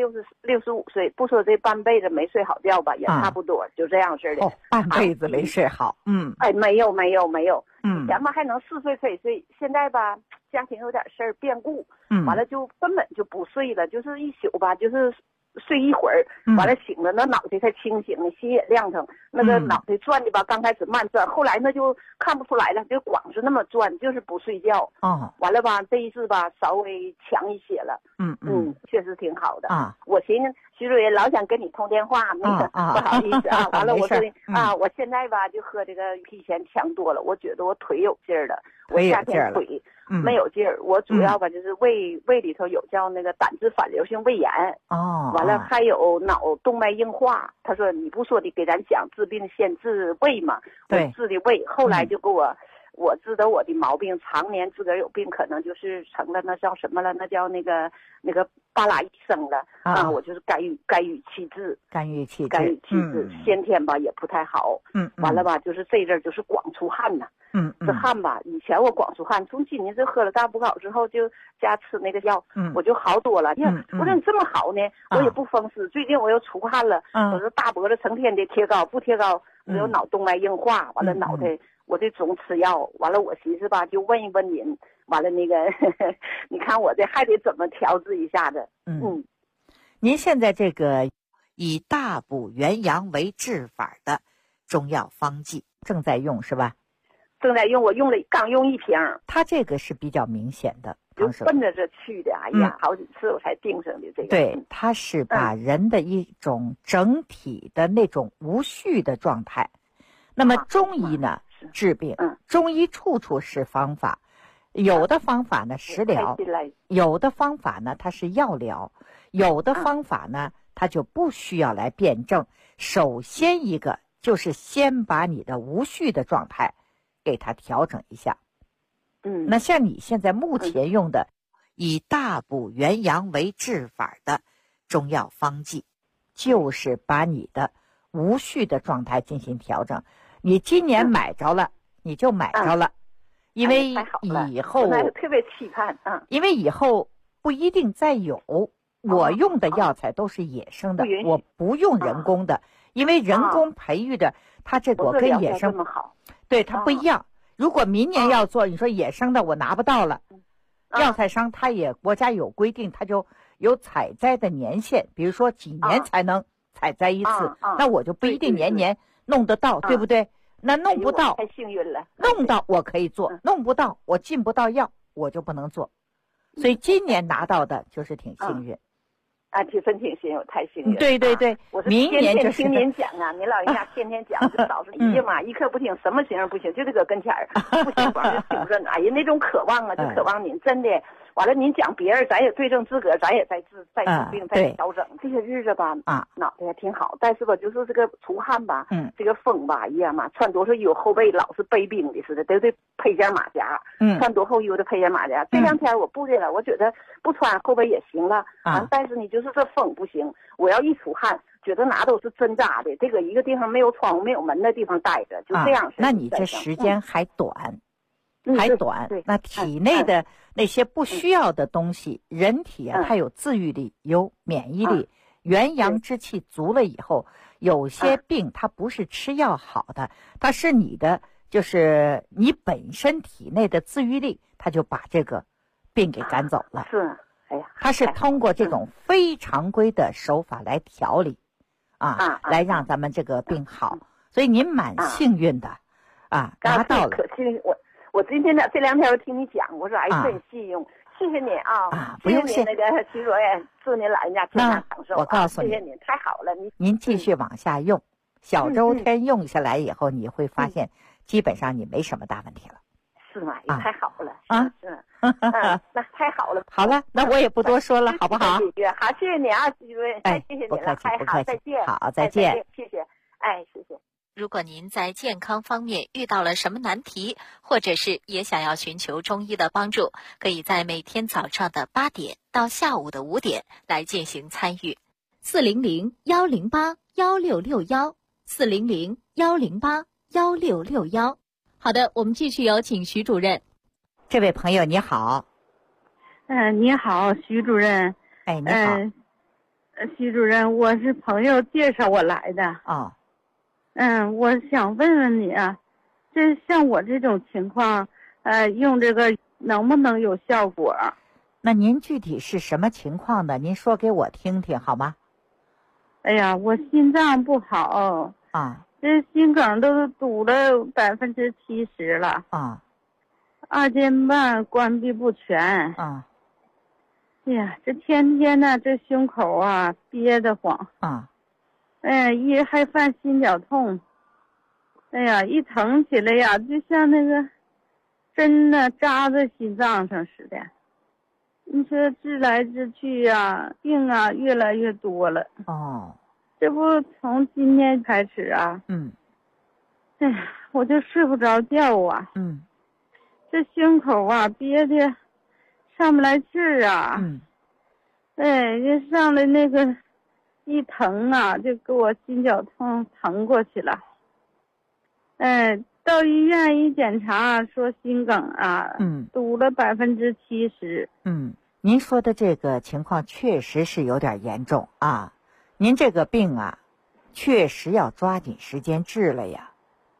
65岁，不说这半辈子没睡好觉吧，也差不多，就这样似的。 半辈子没睡好。 没有。以前吧还能4岁可以睡，现在吧家庭有点事儿变故，完了就根本就不睡了，就是一宿吧，就是睡一会儿，完了醒了，那脑袋才清醒，心也亮腾，那个脑袋转的吧，刚开始慢转，后来那就看不出来了，就光是那么转，就是不睡觉。完了吧，这一次吧稍微强一些了。确实挺好的啊。我寻思徐主任老想跟你通电话，那个不好意思啊。完了我说我现在吧就喝这个比以前强多了，我觉得我腿有劲儿了，我夏天腿没有劲儿，我主要吧就是胃里头有叫那个胆汁反流性胃炎。完了还有脑动脉硬化。他说你不说的给咱讲治病先治胃嘛，我治的胃，后来就给我知道我的毛病，常年自个儿有病，可能就是成了那叫什么了，那叫那个巴拉医生了我就是肝郁气滞，先天吧也不太好。完了吧就是这阵儿就是光出汗呐。这汗吧，以前我光出汗，从今年这喝了大补膏之后，就加吃那个药，我就好多了。我说你这么好呢，我也不风湿，最近我又出汗了，我说大脖子成天的贴膏，不贴膏我有脑动脉硬化，完了脑袋我得总吃药，完了我寻思吧就问一问您，完了那个你看我这还得怎么调治一下子。 您现在这个以大补元阳为治法的中药方剂正在用是吧？ 正在用，我刚用1瓶。 它这个是比较明显的， 就奔着这去的。哎呀，好几次我才定上的这个。 对，它是把人的一种整体的那种无序的状态。那么中医呢治病，中医处处是方法，有的方法呢食疗，有的方法呢它是药疗，有的方法呢它就不需要来辩证。首先一个就是先把你的无序的状态给它调整一下。那像你现在目前用的以大补元阳为治法的中药方剂，就是把你的无序的状态进行调整。你今年买着了，你就买着了，因为以后特别期盼因为以后不一定再有。我用的药材都是野生的，我不用人工的，因为人工培育的，它这个跟野生对它不一样。如果明年要做，你说野生的我拿不到了，药材商他也国家有规定，他就有采摘的年限，比如说几年才能采摘一次，那我就不一定年年弄得到，对不对？那弄不到， 太幸运了。 弄到我可以做，弄不到我进不到药，我就不能做。所以今年拿到的就是挺幸运。 挺幸运，太幸运了。 对对对， 我是明年就是听您讲啊，您老人家天天讲，就导致哎呀妈，一刻不听，什么形不行，就这个跟前儿不行，光是听着，哎呀，那种渴望啊，就渴望您真的。完了，您讲别人，咱也对症自个，咱也在治病，在调整。这些日子吧，脑袋也挺好，但是吧，就是这个出汗吧，这个风吧，哎呀妈，穿多少衣服后背老是背冰的似的，都得配件马甲，穿多厚衣服的配件马甲。这两天我不的了，我觉得不穿后背也行了但是你就是这风不行，我要一出汗，觉得哪都是针扎的，这个一个地方没有窗户没有门的地方待着，就这样。 那你这时间还短。还短，那体内的那些不需要的东西，人体它有自愈力，有免疫力，元阳之气足了以后，有些病它不是吃药好的，它是你的，就是你本身体内的自愈力，它就把这个病给赶走了。 是，哎呀， 它是通过这种非常规的手法来调理，来让咱们这个病好。所以您蛮幸运的，拿到了。 我今天这两天我听你讲，我说真信用，谢谢您不用谢。 那个徐主任，祝您老人家健康长寿。 我告诉你， 谢谢您，太好了。 您继续往下用，小周天用下来以后，你会发现，基本上你没什么大问题了。 是吗？太好了那太好了。 好了，那我也不多说了，好不好？ 好，谢谢你徐主任，谢谢您了，好，再见。 好，再见， 谢谢，谢谢。 如果您在健康方面遇到了什么难题，或者是也想要寻求中医的帮助，可以在每天早上的8点到下午的5点来进行参与。400-108-1661，400-108-1661。好的，我们继续有请徐主任。 这位朋友你好。 你好，徐主任。 你好。 徐主任，我是朋友介绍我来的。我想问问你这像我这种情况，用这个能不能有效果？ 那您具体是什么情况呢？您说给我听听好吗？ 哎呀，我心脏不好这心梗都堵了70%了2间半关闭不全哎呀，这天天呢，这胸口憋得慌一还犯心绞痛，哎呀，一疼起来呀，就像那个针呢扎在心脏上似的。你说治来治去病越来越多了。这不从今天开始哎呀，我就睡不着觉这胸口憋的上不来气儿这上来那个。一疼就给我心绞痛疼过去了，到医院一检查说心梗堵了70%。 您说的这个情况确实是有点严重您这个病确实要抓紧时间治了呀。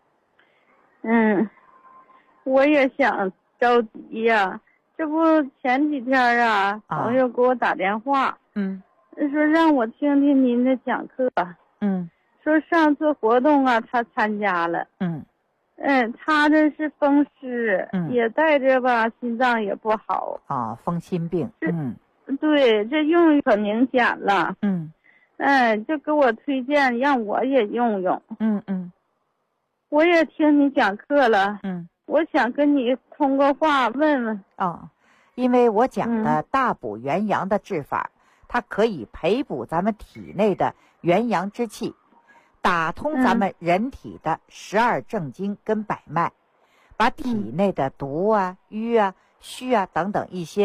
我也想着急呀，这不前几天朋友给我打电话说让我听听您的讲课说上次活动他参加了他这是风湿也带着心脏也不好风心病对，这用可明显了就给我推荐让我也用用我也听你讲课了我想跟你通过话问问因为我讲的大补元阳的治法它可以培补咱们体内的元阳之气，打通咱们人体的12正经跟百脉，把体内的毒瘀虚等等一些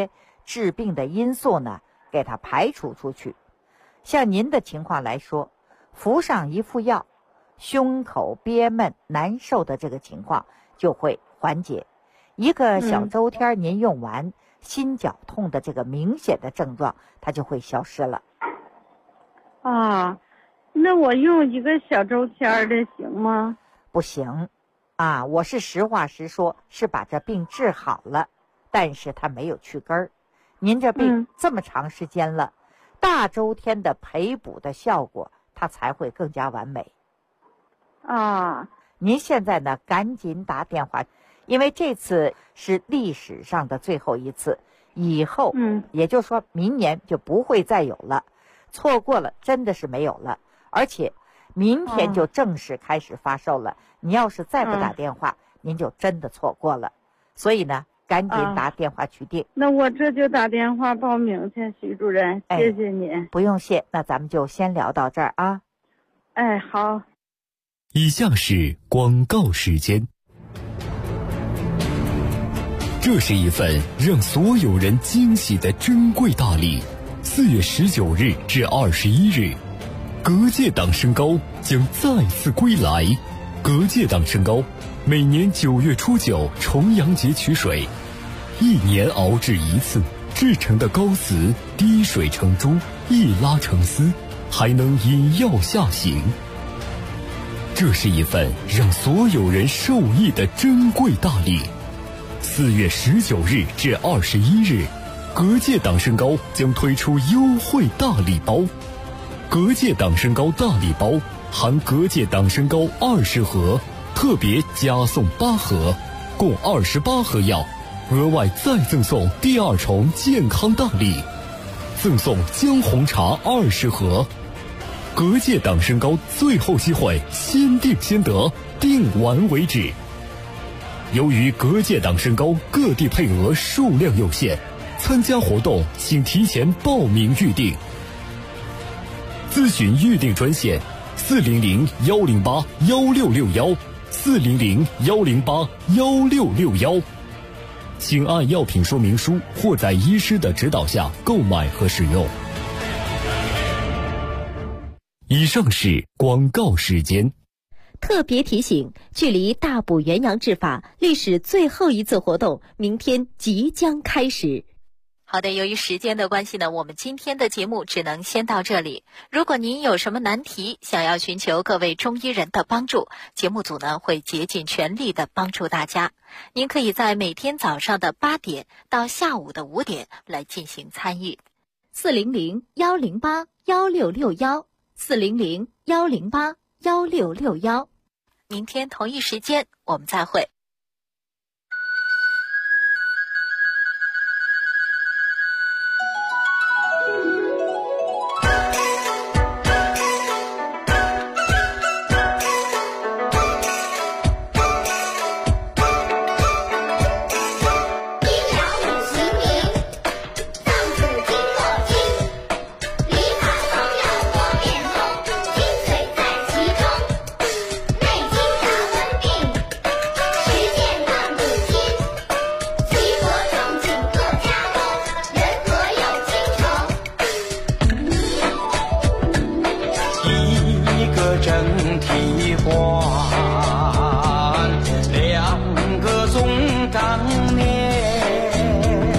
治病的因素呢给它排除出去。像您的情况来说，服上一副药，胸口憋闷难受的这个情况就会缓解。一个小周天您用完，心绞痛的这个明显的症状它就会消失了。 啊，那我用一个小周天的行吗？ 不行啊，我是实话实说，是把这病治好了，但是它没有去根儿。您这病这么长时间了，大周天的培补的效果它才会更加完美。 啊， 您现在呢赶紧打电话，因为这次是历史上的最后一次，以后也就是说明年就不会再有了，错过了真的是没有了。而且明天就正式开始发售了，你要是再不打电话，您就真的错过了。所以呢赶紧打电话去订。 那我这就打电话报名去，徐主任，谢谢您。 不用谢，那咱们就先聊到这儿啊。 好。 以下是广告时间。这是一份让所有人惊喜的珍贵大礼。4月19日至21日，隔界党参膏将再次归来。隔界党参膏每年9月初9重阳节取水，1年熬制一次，制成的膏子滴水成珠，一拉成丝，还能引药下行。这是一份让所有人受益的珍贵大礼。4月19日至21日，隔界党参膏将推出优惠大礼包。隔界党参膏大礼包含隔界党参膏20盒，特别加送8盒，共28盒药，额外再赠送第2重健康大礼，赠送姜红茶20盒。隔界党参膏最后机会，先订先得，订完为止。由于隔界党参膏各地配额数量有限，参加活动请提前报名预订。咨询预订专线400-108-1661 400-108-1661，请按药品说明书或在医师的指导下购买和使用。以上是广告时间。 特别提醒，距离大补元阳治法历史最后一次活动明天即将开始。好的，由于时间的关系呢，我们今天的节目只能先到这里。如果您有什么难题，想要寻求各位中医人的帮助，节目组呢会竭尽全力的帮助大家。您可以在每天早上的8点到下午的5点来进行参与。400-108-1661 400-108-1661，明天同一时间我们再会。